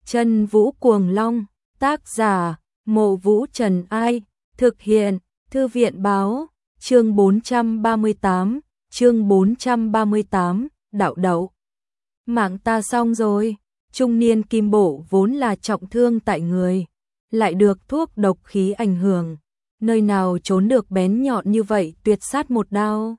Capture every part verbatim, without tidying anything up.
Chân Vũ Cuồng Long, tác giả, Mộ Vũ Trần Ai, thực hiện, Thư viện Báo, chương bốn trăm ba mươi tám, chương bốn trăm ba mươi tám, đạo đậu. Mạng ta xong rồi, trung niên Kim Bộ vốn là trọng thương tại người, lại được thuốc độc khí ảnh hưởng, nơi nào trốn được bén nhọn như vậy tuyệt sát một đao.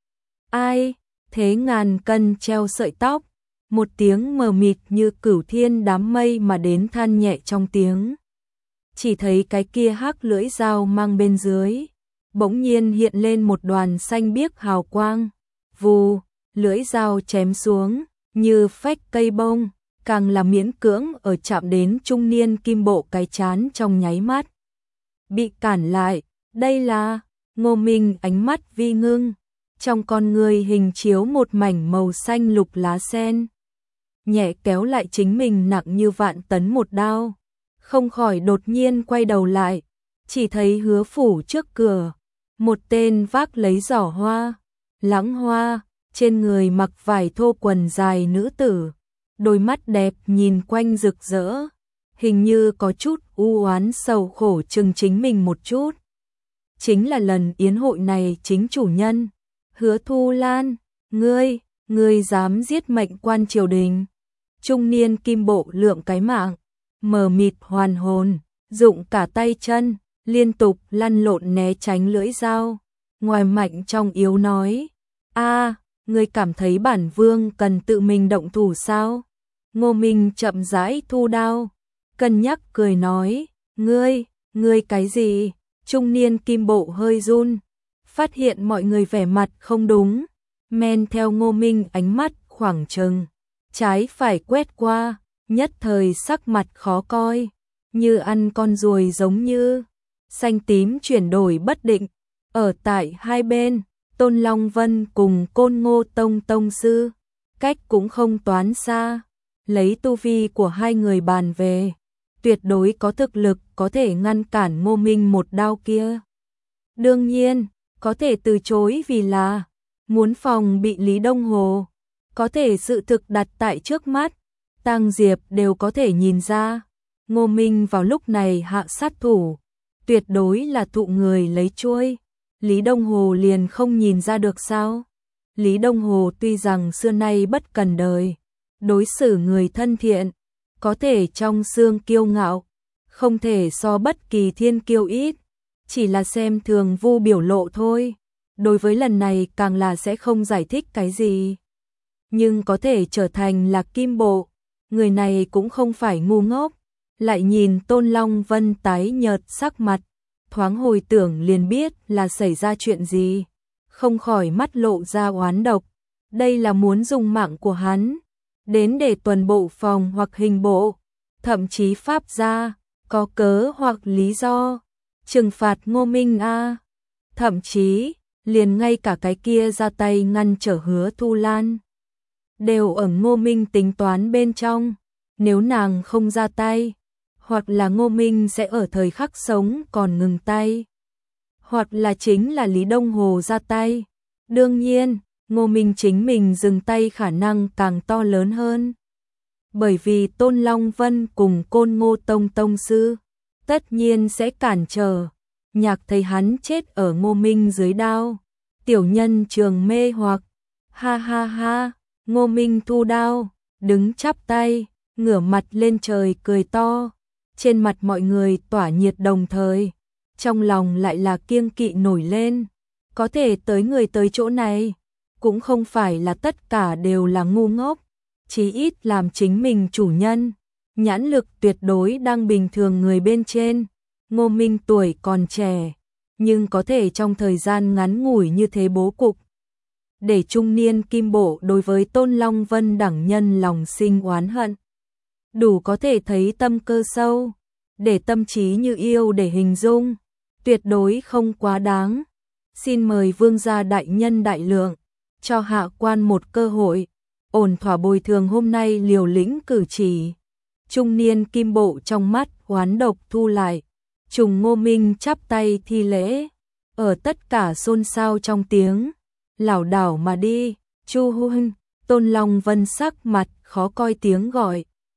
Ai, thế ngàn cân treo sợi tóc, một tiếng mờ mịt như cửu thiên đám mây mà đến than nhẹ trong tiếng. Chỉ thấy cái kia hắc lưỡi dao mang bên dưới, bỗng nhiên hiện lên một đoàn xanh biếc hào quang, vù, lưỡi dao chém xuống, như phách cây bông, càng là miễn cưỡng ở chạm đến trung niên Kim Bộ cái chán trong nháy mắt. Bị cản lại, đây là, Ngô Minh ánh mắt vi ngưng, trong con người hình chiếu một mảnh màu xanh lục lá sen. Nhẹ kéo lại chính mình nặng như vạn tấn một đao, không khỏi đột nhiên quay đầu lại, chỉ thấy Hứa phủ trước cửa, một tên vác lấy giỏ hoa, lãng hoa, trên người mặc vải thô quần dài nữ tử, đôi mắt đẹp nhìn quanh rực rỡ, hình như có chút u oán sầu khổ chừng chính mình một chút. Chính là lần yến hội này chính chủ nhân, Hứa Thu Lan, ngươi, ngươi dám giết mệnh quan triều đình. Trung niên Kim Bộ lượm cái mạng, mờ mịt hoàn hồn, dụng cả tay chân, liên tục lăn lộn né tránh lưỡi dao, ngoài mạnh trong yếu nói, a, ngươi cảm thấy bản vương cần tự mình động thủ sao? Ngô Minh chậm rãi thu đao, cân nhắc cười nói, ngươi, ngươi cái gì? Trung niên Kim Bộ hơi run, phát hiện mọi người vẻ mặt không đúng, men theo Ngô Minh ánh mắt khoảng chừng trái phải quét qua, nhất thời sắc mặt khó coi, như ăn con ruồi giống như, xanh tím chuyển đổi bất định. Ở tại hai bên, Tôn Long Vân cùng Côn Ngô Tông Tông Sư, cách cũng không toán xa, lấy tu vi của hai người bàn về, tuyệt đối có thực lực có thể ngăn cản Ngô Minh một đao kia. Đương nhiên, có thể từ chối vì là, muốn phòng bị Lý Đông Hồ. Có thể sự thực đặt tại trước mắt, Tang Diệp đều có thể nhìn ra, Ngô Minh vào lúc này hạ sát thủ, tuyệt đối là thụ người lấy chuôi, Lý Đông Hồ liền không nhìn ra được sao? Lý Đông Hồ tuy rằng xưa nay bất cần đời, đối xử người thân thiện, có thể trong xương kiêu ngạo, không thể so bất kỳ thiên kiêu ít, chỉ là xem thường Vu biểu lộ thôi, đối với lần này càng là sẽ không giải thích cái gì. Nhưng có thể trở thành là Kim Bộ, người này cũng không phải ngu ngốc, lại nhìn Tôn Long Vân tái nhợt sắc mặt, thoáng hồi tưởng liền biết là xảy ra chuyện gì, không khỏi mắt lộ ra oán độc, đây là muốn dùng mạng của hắn, đến để tuần bộ phòng hoặc hình bộ, thậm chí pháp gia, có cớ hoặc lý do, trừng phạt Ngô Minh a, thậm chí, liền ngay cả cái kia ra tay ngăn trở Hứa Thu Lan. Đều ở Ngô Minh tính toán bên trong, nếu nàng không ra tay, hoặc là Ngô Minh sẽ ở thời khắc sống còn ngừng tay, hoặc là chính là Lý Đông Hồ ra tay. Đương nhiên, Ngô Minh chính mình dừng tay khả năng càng to lớn hơn. Bởi vì Tôn Long Vân cùng Côn Ngô Tông Tông Sư, tất nhiên sẽ cản trở, nhạc thấy hắn chết ở Ngô Minh dưới đao. Tiểu nhân trường mê hoặc, ha ha ha. Ngô Minh thu đao, đứng chắp tay, ngửa mặt lên trời cười to, trên mặt mọi người tỏa nhiệt đồng thời, trong lòng lại là kiêng kỵ nổi lên, có thể tới người tới chỗ này, cũng không phải là tất cả đều là ngu ngốc, chí ít làm chính mình chủ nhân, nhãn lực tuyệt đối đang bình thường người bên trên. Ngô Minh tuổi còn trẻ, nhưng có thể trong thời gian ngắn ngủi như thế bố cục, để trung niên Kim Bộ đối với Tôn Long Vân đẳng nhân lòng sinh oán hận. Đủ có thể thấy tâm cơ sâu, để tâm trí như yêu để hình dung, tuyệt đối không quá đáng. Xin mời vương gia đại nhân đại lượng, cho hạ quan một cơ hội, ổn thỏa bồi thường hôm nay liều lĩnh cử chỉ. Trung niên Kim Bộ trong mắt oán độc thu lại, trùng Ngô Minh chắp tay thi lễ, ở tất cả xôn xao trong tiếng lảo đảo mà đi. Chu huynh. Tôn Long Vân sắc mặt khó coi tiếng gọi,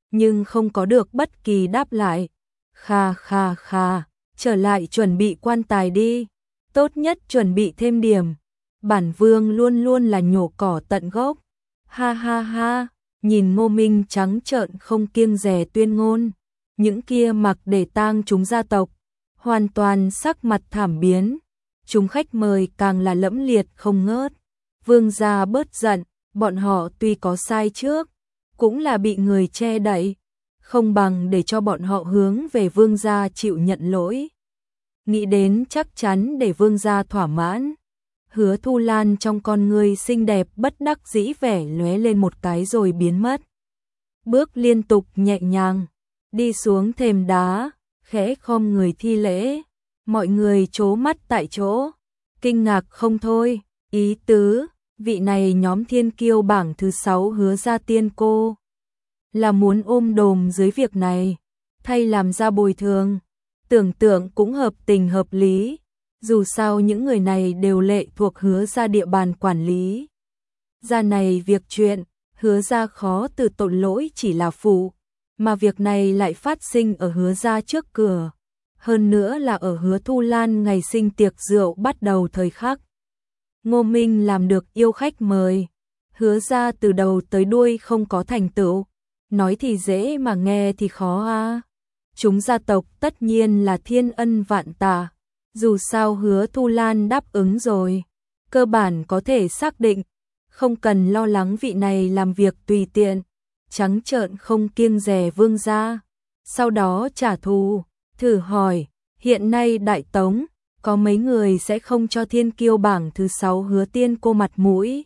nhưng không có được bất kỳ đáp lại. Kha kha kha, trở lại chuẩn bị quan tài đi, tốt nhất chuẩn bị thêm điểm. Bản vương luôn luôn là nhổ cỏ tận gốc. Ha ha ha, nhìn Ngô Minh trắng trợn không kiêng dè tuyên ngôn, những kia mặc để tang chúng gia tộc, hoàn toàn sắc mặt thảm biến. Chúng khách mời càng là lẫm liệt không ngớt. Vương gia bớt giận, bọn họ tuy có sai trước, cũng là bị người che đậy, không bằng để cho bọn họ hướng về vương gia chịu nhận lỗi. Nghĩ đến chắc chắn để vương gia thỏa mãn. Hứa Thu Lan trong con ngươi xinh đẹp bất đắc dĩ vẻ lóe lên một cái rồi biến mất. Bước liên tục nhẹ nhàng, đi xuống thềm đá, khẽ khom người thi lễ. Mọi người trố mắt tại chỗ, kinh ngạc không thôi. Ý tứ, vị này nhóm thiên kiêu bảng thứ sáu Hứa gia tiên cô là muốn ôm đồm dưới việc này, thay làm ra bồi thường. Tưởng tượng cũng hợp tình hợp lý, dù sao những người này đều lệ thuộc Hứa gia địa bàn quản lý. Gia này việc chuyện, Hứa gia khó từ tội lỗi chỉ là phụ, mà việc này lại phát sinh ở Hứa gia trước cửa. Hơn nữa là ở Hứa Thu Lan ngày sinh tiệc rượu bắt đầu thời khắc. Ngô Minh làm được yêu khách mời, Hứa gia từ đầu tới đuôi không có thành tựu, nói thì dễ mà nghe thì khó a. Chúng gia tộc tất nhiên là thiên ân vạn tạ, dù sao Hứa Thu Lan đáp ứng rồi, cơ bản có thể xác định, không cần lo lắng vị này làm việc tùy tiện, trắng trợn không kiêng dè vương gia, sau đó trả thù. Thử hỏi, hiện nay Đại Tống, có mấy người sẽ không cho thiên kiêu bảng thứ sáu Hứa tiên cô mặt mũi?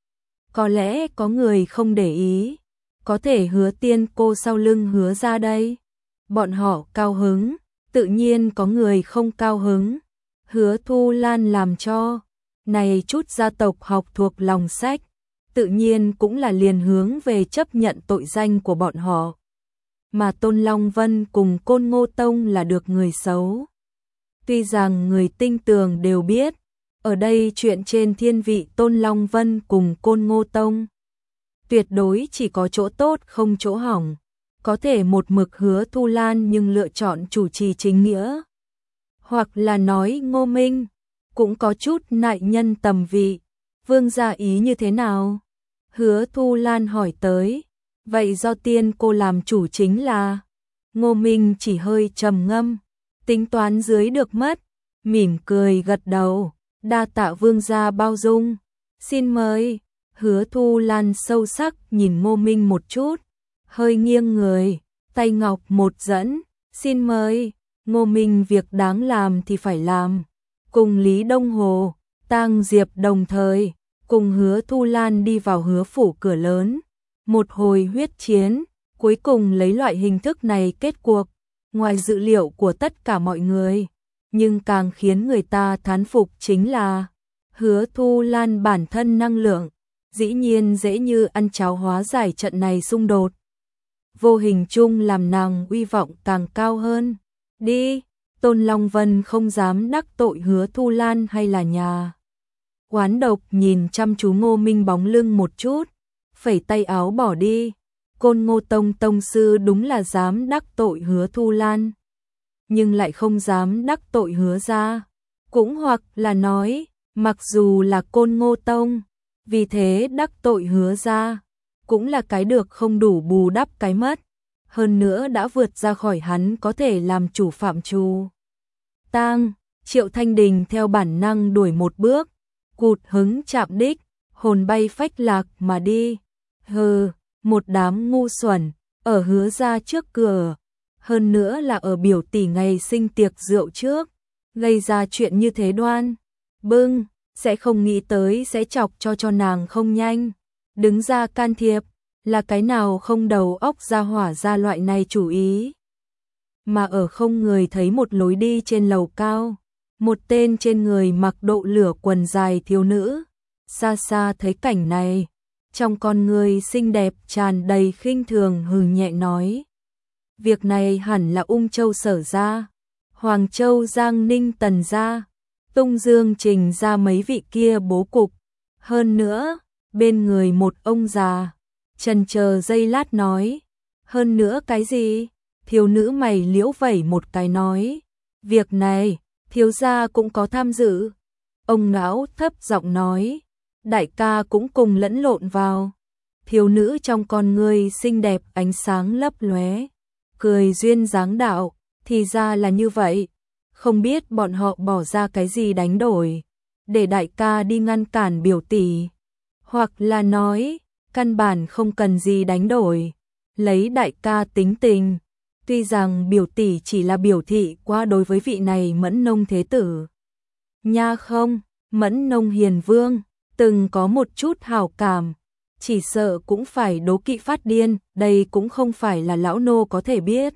Có lẽ có người không để ý, có thể Hứa tiên cô sau lưng Hứa ra đây. Bọn họ cao hứng, tự nhiên có người không cao hứng. Hứa Thu Lan làm cho, này chút gia tộc học thuộc lòng sách, tự nhiên cũng là liền hướng về chấp nhận tội danh của bọn họ. Mà Tôn Long Vân cùng Côn Ngô Tông là được người xấu. Tuy rằng người tinh tường đều biết, ở đây chuyện trên thiên vị Tôn Long Vân cùng Côn Ngô Tông tuyệt đối chỉ có chỗ tốt không chỗ hỏng. Có thể một mực Hứa Thu Lan nhưng lựa chọn chủ trì chính nghĩa. Hoặc là nói Ngô Minh, cũng có chút nại nhân tầm vị. Vương gia ý như thế nào? Hứa Thu Lan hỏi tới. Vậy do tiên cô làm chủ chính là? Ngô Minh chỉ hơi trầm ngâm, tính toán dưới được mất, mỉm cười gật đầu, đa tạ vương gia bao dung. Xin mời. Hứa Thu Lan sâu sắc nhìn Ngô Minh một chút, hơi nghiêng người, tay ngọc một dẫn, xin mời. Ngô Minh việc đáng làm thì phải làm. Cùng Lý Đông Hồ, Tang Diệp đồng thời, cùng Hứa Thu Lan đi vào Hứa phủ cửa lớn. Một hồi huyết chiến, cuối cùng lấy loại hình thức này kết cuộc, ngoài dự liệu của tất cả mọi người. Nhưng càng khiến người ta thán phục chính là Hứa Thu Lan bản thân năng lượng, dĩ nhiên dễ như ăn cháo hóa giải trận này xung đột. Vô hình chung làm nàng uy vọng càng cao hơn. Đi, Tôn Long Vân không dám đắc tội Hứa Thu Lan hay là nhà oán độc nhìn chăm chú Ngô Minh bóng lưng một chút, phẩy tay áo bỏ đi. Côn Ngô Tông tông sư đúng là dám đắc tội Hứa Thu Lan, nhưng lại không dám đắc tội Hứa gia. Cũng hoặc là nói, mặc dù là Côn Ngô Tông, vì thế đắc tội Hứa gia, cũng là cái được không đủ bù đắp cái mất. Hơn nữa đã vượt ra khỏi hắn có thể làm chủ phạm trù. Tang, Triệu Thanh Đình theo bản năng đuổi một bước, cụt hứng chạm đích, hồn bay phách lạc mà đi. Hừ, một đám ngu xuẩn, ở Hứa gia trước cửa, hơn nữa là ở biểu tỷ ngày sinh tiệc rượu trước, gây ra chuyện như thế đoan. Bưng, sẽ không nghĩ tới sẽ chọc cho cho nàng không nhanh. Đứng ra can thiệp, là cái nào không đầu óc ra hỏa ra loại này chủ ý. Mà ở không người thấy một lối đi trên lầu cao, một tên trên người mặc độ lửa quần dài thiếu nữ, xa xa thấy cảnh này, trong con người xinh đẹp tràn đầy khinh thường hừ nhẹ nói. Việc này hẳn là Ung Châu Sở gia, Hoàng Châu Giang Ninh Tần gia, Tung Dương Trình ra mấy vị kia bố cục. Hơn nữa, bên người một ông già, chần chờ giây lát nói, Hơn nữa cái gì? Thiếu nữ mày liễu vẩy một cái nói. Việc này, thiếu gia cũng có tham dự. Ông lão thấp giọng nói. Đại ca cũng cùng lẫn lộn vào. Thiếu nữ trong con ngươi xinh đẹp ánh sáng lấp lóe, cười duyên dáng đạo, thì ra là như vậy. Không biết bọn họ bỏ ra cái gì đánh đổi, để đại ca đi ngăn cản biểu tỷ. Hoặc là nói, căn bản không cần gì đánh đổi, lấy đại ca tính tình. Tuy rằng biểu tỷ chỉ là biểu thị qua đối với vị này Mẫn Nông thế tử. Nha không, Mẫn Nông hiền vương, từng có một chút hảo cảm, chỉ sợ cũng phải đố kỵ phát điên, đây cũng không phải là lão nô có thể biết.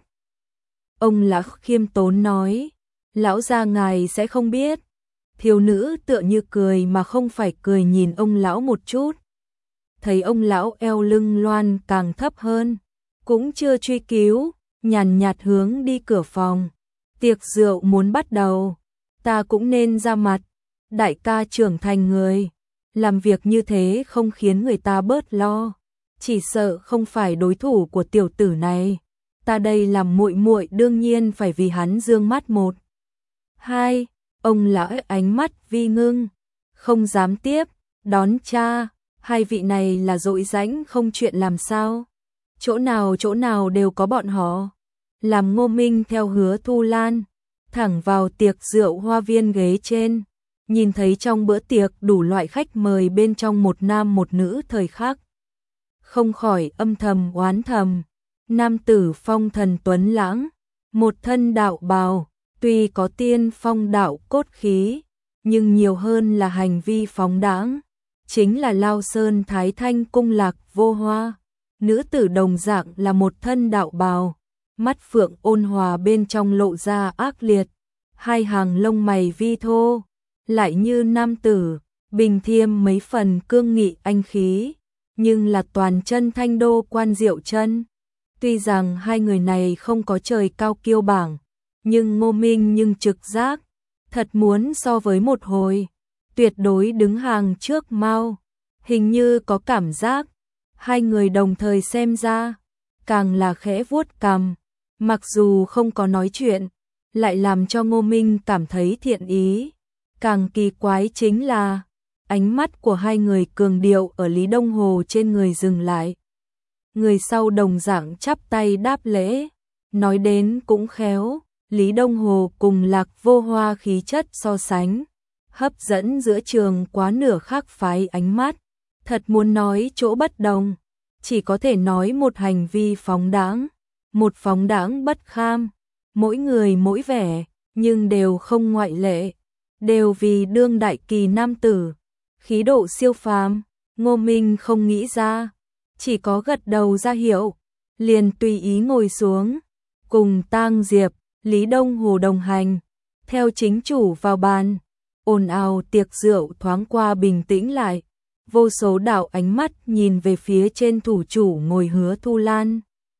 Ông lão khiêm tốn nói, lão gia ngài sẽ không biết. Thiếu nữ tựa như cười mà không phải cười nhìn ông lão một chút. Thấy ông lão eo lưng loan càng thấp hơn, cũng chưa truy cứu, nhàn nhạt hướng đi cửa phòng. Tiệc rượu muốn bắt đầu, ta cũng nên ra mặt, đại ca trưởng thành người. Làm việc như thế không khiến người ta bớt lo, chỉ sợ không phải đối thủ của tiểu tử này. Ta đây làm muội muội đương nhiên phải vì hắn dương mắt một. Hai, ông lão ánh mắt vi ngưng, không dám tiếp, đón cha, hai vị này là dội rãnh không chuyện làm sao. Chỗ nào chỗ nào đều có bọn họ. Làm Ngô Minh theo Hứa Thu Lan, thẳng vào tiệc rượu hoa viên ghế trên. Nhìn thấy trong bữa tiệc đủ loại khách mời bên trong một nam một nữ thời khắc. Không khỏi âm thầm oán thầm. Nam tử phong thần tuấn lãng, một thân đạo bào, tuy có tiên phong đạo cốt khí, nhưng nhiều hơn là hành vi phóng đãng, chính là Lao Sơn Thái Thanh cung Lạc Vô Hoa. Nữ tử đồng dạng là một thân đạo bào, mắt phượng ôn hòa bên trong lộ ra ác liệt, hai hàng lông mày vi thô, lại như nam tử, bình thiêm mấy phần cương nghị anh khí, nhưng là toàn chân thanh đô quan diệu chân. Tuy rằng hai người này không có trời cao kiêu bảng, nhưng Ngô Minh nhưng trực giác, thật muốn so với một hồi, tuyệt đối đứng hàng trước Mao. Hình như có cảm giác, hai người đồng thời xem ra, càng là khẽ vuốt cằm, mặc dù không có nói chuyện, lại làm cho Ngô Minh cảm thấy thiện ý. Càng kỳ quái chính là, ánh mắt của hai người cường điệu ở Lý Đông Hồ trên người dừng lại. Người sau đồng dạng chắp tay đáp lễ, nói đến cũng khéo, Lý Đông Hồ cùng Lạc Vô Hoa khí chất so sánh, hấp dẫn giữa trường quá nửa khác phái ánh mắt, thật muốn nói chỗ bất đồng, chỉ có thể nói một hành vi phóng đãng, một phóng đãng bất kham, mỗi người mỗi vẻ, nhưng đều không ngoại lệ, đều vì đương đại kỳ nam tử, khí độ siêu phàm. Ngô Minh không nghĩ ra, chỉ có gật đầu ra hiệu, liền tùy ý ngồi xuống, cùng Tang Diệp, Lý Đông Hồ đồng hành, theo chính chủ vào bàn. Ồn ào tiệc rượu thoáng qua bình tĩnh lại, vô số đạo ánh mắt nhìn về phía trên thủ chủ ngồi Hứa Thu Lan.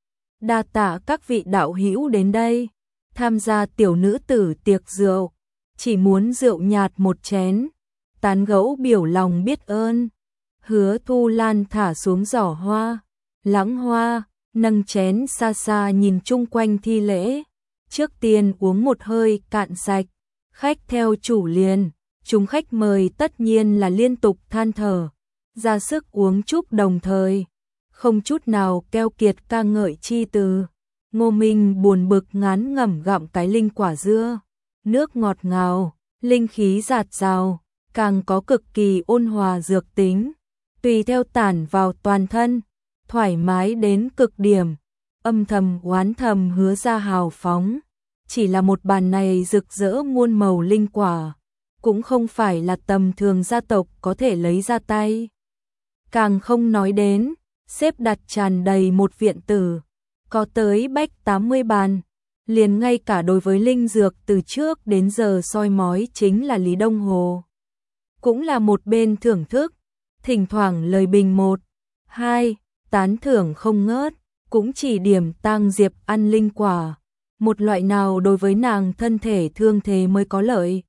Đa tạ các vị đạo hữu đến đây, tham gia tiểu nữ tử tiệc rượu, chỉ muốn rượu nhạt một chén, tán gẫu biểu lòng biết ơn. Hứa Thu Lan thả xuống giỏ hoa, lãng hoa, nâng chén xa xa nhìn chung quanh thi lễ, trước tiên uống một hơi cạn sạch, khách theo chủ liền, chúng khách mời tất nhiên là liên tục than thở, ra sức uống chúc đồng thời, không chút nào keo kiệt ca ngợi chi từ. Ngô Minh buồn bực ngán ngẩm gặm cái linh quả dưa, nước ngọt ngào, linh khí dạt dào, càng có cực kỳ ôn hòa dược tính, tùy theo tản vào toàn thân, thoải mái đến cực điểm, âm thầm oán thầm hứa ra hào phóng, chỉ là một bàn này rực rỡ muôn màu linh quả, cũng không phải là tầm thường gia tộc có thể lấy ra tay. Càng không nói đến, xếp đặt tràn đầy một viện tử, có tới bách tám mươi bàn, liền ngay cả đối với linh dược từ trước đến giờ soi mói chính là Lý Đông Hồ. Cũng là một bên thưởng thức, thỉnh thoảng lời bình một, hai, tán thưởng không ngớt, cũng chỉ điểm Tang Diệp ăn linh quả, một loại nào đối với nàng thân thể thương thế mới có lợi.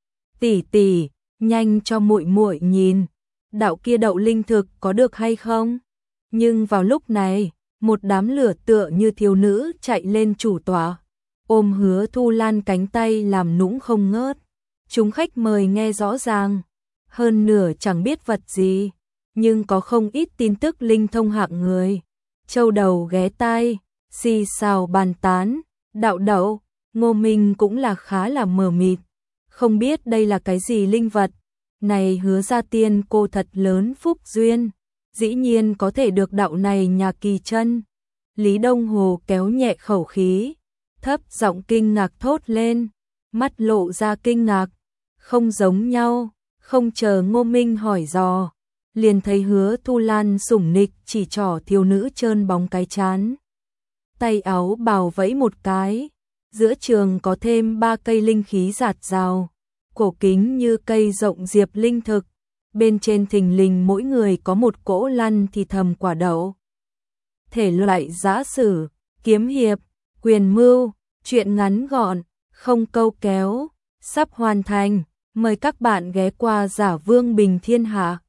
Tỷ tỷ, nhanh cho muội muội nhìn, đạo kia đậu linh thực có được hay không? Nhưng vào lúc này, một đám lửa tựa như thiếu nữ chạy lên chủ tọa, ôm Hứa Thu Lan cánh tay làm nũng không ngớt. Chúng khách mời nghe rõ ràng, hơn nửa chẳng biết vật gì, nhưng có không ít tin tức linh thông hạng người. Châu đầu ghé tai, xì xào bàn tán, đạo đậu, Ngô Minh cũng là khá là mờ mịt, không biết đây là cái gì linh vật. Này Hứa gia tiên cô thật lớn phúc duyên, dĩ nhiên có thể được đạo này nhà kỳ chân. Lý Đông Hồ kéo nhẹ khẩu khí, thấp giọng kinh ngạc thốt lên, mắt lộ ra kinh ngạc, không giống nhau. Không chờ Ngô Minh hỏi dò, liền thấy Hứa Thu Lan sủng nịch chỉ trỏ thiếu nữ trơn bóng cái trán. Tay áo bào vẫy một cái, giữa trường có thêm ba cây linh khí rạt rào, cổ kính như cây rộng diệp linh thực, bên trên thình lình mỗi người có một cỗ lăn thì thầm quả đậu. Thể loại giã sử, kiếm hiệp, quyền mưu, truyện ngắn gọn, không câu kéo, sắp hoàn thành. Mời các bạn ghé qua Giả Vương Bình Thiên Hạ.